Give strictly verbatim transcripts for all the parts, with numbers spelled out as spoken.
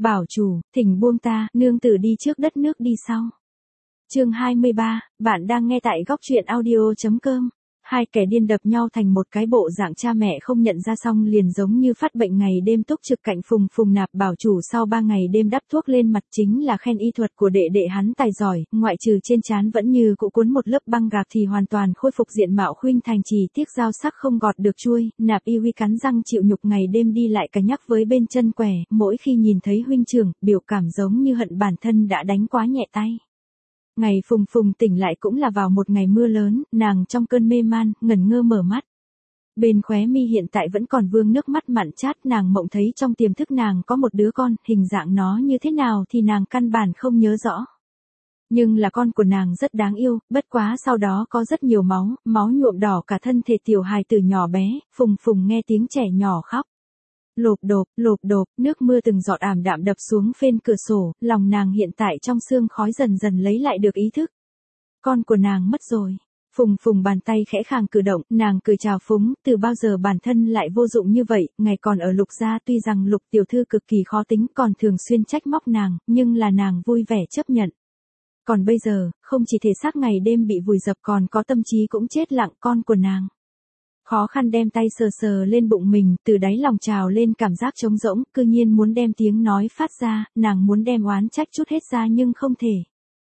Bảo chủ, thỉnh buông ta, nương tử đi trước đất nước đi sau. Chương hai mươi ba, bạn đang nghe tại góc truyện audio chấm com. Hai kẻ điên đập nhau thành một cái bộ dạng cha mẹ không nhận ra xong liền giống như phát bệnh ngày đêm túc trực cạnh Phùng Phùng Nạp Bảo chủ sau ba ngày đêm đắp thuốc lên mặt chính là khen y thuật của đệ đệ hắn tài giỏi, ngoại trừ trên trán vẫn như cụ cuốn một lớp băng gạc thì hoàn toàn khôi phục diện mạo khuynh thành, chỉ tiếc dao sắc không gọt được chuôi. Nạp Y Huy cắn răng chịu nhục ngày đêm đi lại cả nhắc với bên chân quẻ, mỗi khi nhìn thấy huynh trưởng, biểu cảm giống như hận bản thân đã đánh quá nhẹ tay. Ngày Phùng Phùng tỉnh lại cũng là vào một ngày mưa lớn, nàng trong cơn mê man, ngẩn ngơ mở mắt. Bên khóe mi hiện tại vẫn còn vương nước mắt mặn chát, nàng mộng thấy trong tiềm thức nàng có một đứa con, hình dạng nó như thế nào thì nàng căn bản không nhớ rõ. Nhưng là con của nàng rất đáng yêu, bất quá sau đó có rất nhiều máu, máu nhuộm đỏ cả thân thể tiểu hài tử nhỏ bé. Phùng Phùng nghe tiếng trẻ nhỏ khóc. Lộp độp, lộp độp, nước mưa từng giọt ảm đạm đập xuống phên cửa sổ, lòng nàng hiện tại trong sương khói dần dần lấy lại được ý thức. Con của nàng mất rồi. Phùng Phùng bàn tay khẽ khàng cử động, nàng cười chào phúng, từ bao giờ bản thân lại vô dụng như vậy. Ngày còn ở Lục gia tuy rằng Lục tiểu thư cực kỳ khó tính còn thường xuyên trách móc nàng, nhưng là nàng vui vẻ chấp nhận. Còn bây giờ, không chỉ thể xác ngày đêm bị vùi dập còn có tâm trí cũng chết lặng, con của nàng. Khó khăn đem tay sờ sờ lên bụng mình, từ đáy lòng trào lên cảm giác trống rỗng, cư nhiên muốn đem tiếng nói phát ra, nàng muốn đem oán trách chút hết ra nhưng không thể.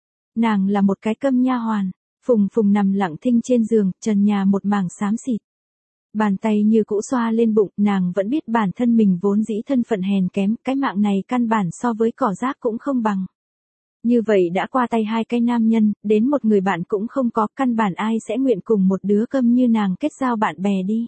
Nàng là một cái câm nha hoàn. Phùng Phùng nằm lặng thinh trên giường, trần nhà một mảng xám xịt. Bàn tay như cũ xoa lên bụng, nàng vẫn biết bản thân mình vốn dĩ thân phận hèn kém, cái mạng này căn bản so với cỏ rác cũng không bằng. Như vậy đã qua tay hai cái nam nhân, đến một người bạn cũng không có, căn bản ai sẽ nguyện cùng một đứa câm như nàng kết giao bạn bè đi.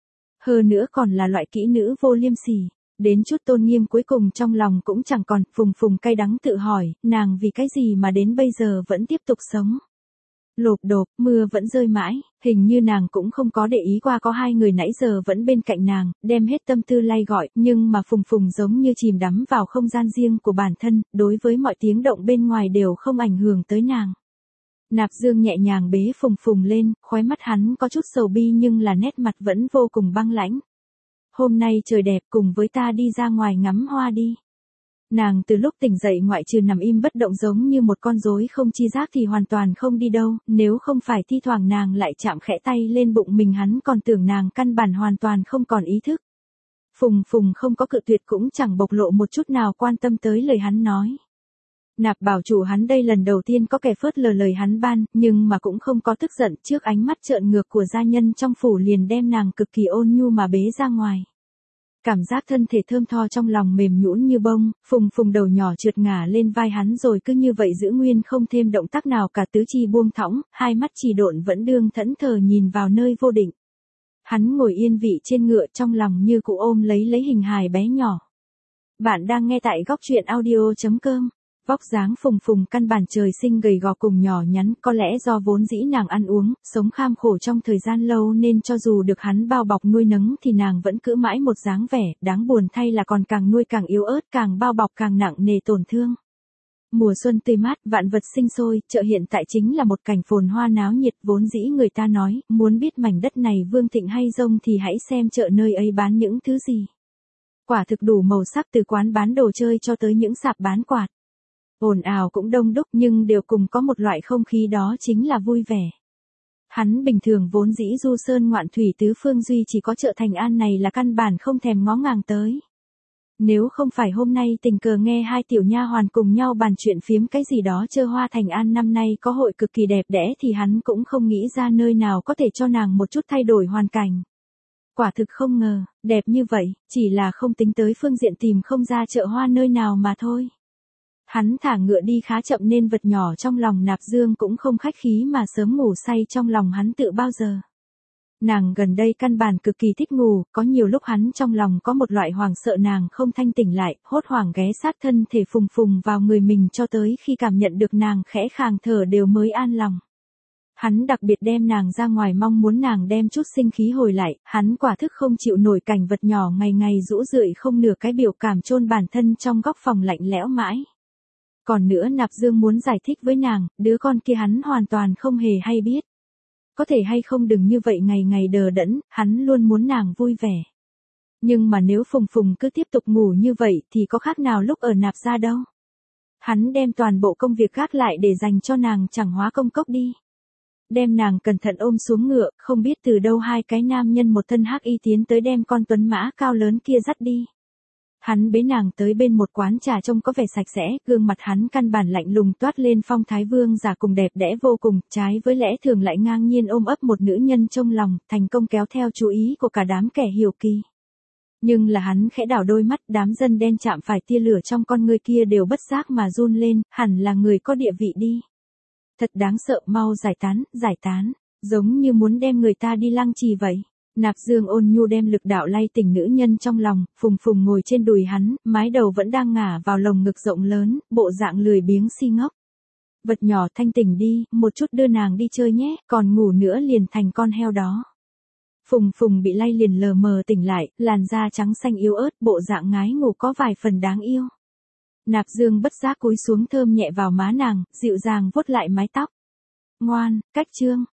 Hơn nữa còn là loại kỹ nữ vô liêm sỉ, đến chút tôn nghiêm cuối cùng trong lòng cũng chẳng còn. Phùng Phùng cay đắng tự hỏi, nàng vì cái gì mà đến bây giờ vẫn tiếp tục sống. Lộp độp, mưa vẫn rơi mãi, hình như nàng cũng không có để ý qua có hai người nãy giờ vẫn bên cạnh nàng, đem hết tâm tư lay gọi, nhưng mà Phùng Phùng giống như chìm đắm vào không gian riêng của bản thân, đối với mọi tiếng động bên ngoài đều không ảnh hưởng tới nàng. Nạp Dương nhẹ nhàng bế Phùng Phùng lên, khóe mắt hắn có chút sầu bi nhưng là nét mặt vẫn vô cùng băng lãnh. Hôm nay trời đẹp, cùng với ta đi ra ngoài ngắm hoa đi. Nàng từ lúc tỉnh dậy ngoại trừ nằm im bất động giống như một con rối không chi giác thì hoàn toàn không đi đâu, nếu không phải thi thoảng nàng lại chạm khẽ tay lên bụng mình hắn còn tưởng nàng căn bản hoàn toàn không còn ý thức. Phùng Phùng không có cự tuyệt cũng chẳng bộc lộ một chút nào quan tâm tới lời hắn nói. Nạp Bảo chủ hắn đây lần đầu tiên có kẻ phớt lờ lời hắn ban, nhưng mà cũng không có tức giận, trước ánh mắt trợn ngược của gia nhân trong phủ liền đem nàng cực kỳ ôn nhu mà bế ra ngoài. Cảm giác thân thể thơm tho trong lòng mềm nhũn như bông, Phùng Phùng đầu nhỏ trượt ngả lên vai hắn rồi cứ như vậy giữ nguyên không thêm động tác nào cả, tứ chi buông thõng, hai mắt chỉ độn vẫn đương thẫn thờ nhìn vào nơi vô định. Hắn ngồi yên vị trên ngựa trong lòng như cụ ôm lấy lấy hình hài bé nhỏ. Bạn đang nghe tại góc truyện audio chấm com. Vóc dáng Phùng Phùng căn bản trời sinh gầy gò cùng nhỏ nhắn, có lẽ do vốn dĩ nàng ăn uống, sống kham khổ trong thời gian lâu nên cho dù được hắn bao bọc nuôi nấng thì nàng vẫn cứ mãi một dáng vẻ, đáng buồn thay là còn càng nuôi càng yếu ớt, càng bao bọc càng nặng nề tổn thương. Mùa xuân tươi mát, vạn vật sinh sôi, chợ hiện tại chính là một cảnh phồn hoa náo nhiệt, vốn dĩ người ta nói, muốn biết mảnh đất này vương thịnh hay rông thì hãy xem chợ nơi ấy bán những thứ gì. Quả thực đủ màu sắc, từ quán bán đồ chơi cho tới những sạp bán quạt. Ồn ào cũng đông đúc nhưng đều cùng có một loại không khí, đó chính là vui vẻ. Hắn bình thường vốn dĩ du sơn ngoạn thủy tứ phương duy chỉ có chợ Thành An này là căn bản không thèm ngó ngàng tới. Nếu không phải hôm nay tình cờ nghe hai tiểu nha hoàn cùng nhau bàn chuyện phiếm cái gì đó chợ hoa Thành An năm nay có hội cực kỳ đẹp đẽ thì hắn cũng không nghĩ ra nơi nào có thể cho nàng một chút thay đổi hoàn cảnh. Quả thực không ngờ, đẹp như vậy, chỉ là không tính tới phương diện tìm không ra chợ hoa nơi nào mà thôi. Hắn thả ngựa đi khá chậm nên vật nhỏ trong lòng Nạp Dương cũng không khách khí mà sớm ngủ say trong lòng hắn tự bao giờ. Nàng gần đây căn bản cực kỳ thích ngủ, có nhiều lúc hắn trong lòng có một loại hoảng sợ nàng không thanh tỉnh lại, hốt hoảng ghé sát thân thể Phùng Phùng vào người mình cho tới khi cảm nhận được nàng khẽ khàng thở đều mới an lòng. Hắn đặc biệt đem nàng ra ngoài mong muốn nàng đem chút sinh khí hồi lại, hắn quả thức không chịu nổi cảnh vật nhỏ ngày ngày rũ rượi không nửa cái biểu cảm chôn bản thân trong góc phòng lạnh lẽo mãi. Còn nữa Nạp Dương muốn giải thích với nàng, đứa con kia hắn hoàn toàn không hề hay biết. Có thể hay không đừng như vậy ngày ngày đờ đẫn, hắn luôn muốn nàng vui vẻ. Nhưng mà nếu Phùng Phùng cứ tiếp tục ngủ như vậy thì có khác nào lúc ở nạp gia đâu. Hắn đem toàn bộ công việc gác lại để dành cho nàng chẳng hóa công cốc đi. Đem nàng cẩn thận ôm xuống ngựa, không biết từ đâu hai cái nam nhân một thân hắc y tiến tới đem con tuấn mã cao lớn kia dắt đi. Hắn bế nàng tới bên một quán trà trông có vẻ sạch sẽ, gương mặt hắn căn bản lạnh lùng toát lên phong thái vương giả cùng đẹp đẽ vô cùng, trái với lẽ thường lại ngang nhiên ôm ấp một nữ nhân trong lòng, thành công kéo theo chú ý của cả đám kẻ hiếu kỳ. Nhưng là hắn khẽ đảo đôi mắt, đám dân đen chạm phải tia lửa trong con người kia đều bất giác mà run lên, hẳn là người có địa vị đi. Thật đáng sợ, mau giải tán, giải tán, giống như muốn đem người ta đi lăng trì vậy. Nạp Dương ôn nhu đem lực đạo lay tỉnh nữ nhân trong lòng, Phùng Phùng ngồi trên đùi hắn, mái đầu vẫn đang ngả vào lồng ngực rộng lớn, bộ dạng lười biếng si ngốc. Vật nhỏ thanh tỉnh đi, một chút đưa nàng đi chơi nhé, còn ngủ nữa liền thành con heo đó. Phùng Phùng bị lay liền lờ mờ tỉnh lại, làn da trắng xanh yếu ớt, bộ dạng ngái ngủ có vài phần đáng yêu. Nạp Dương bất giác cúi xuống thơm nhẹ vào má nàng, dịu dàng vuốt lại mái tóc. Ngoan, cách trương,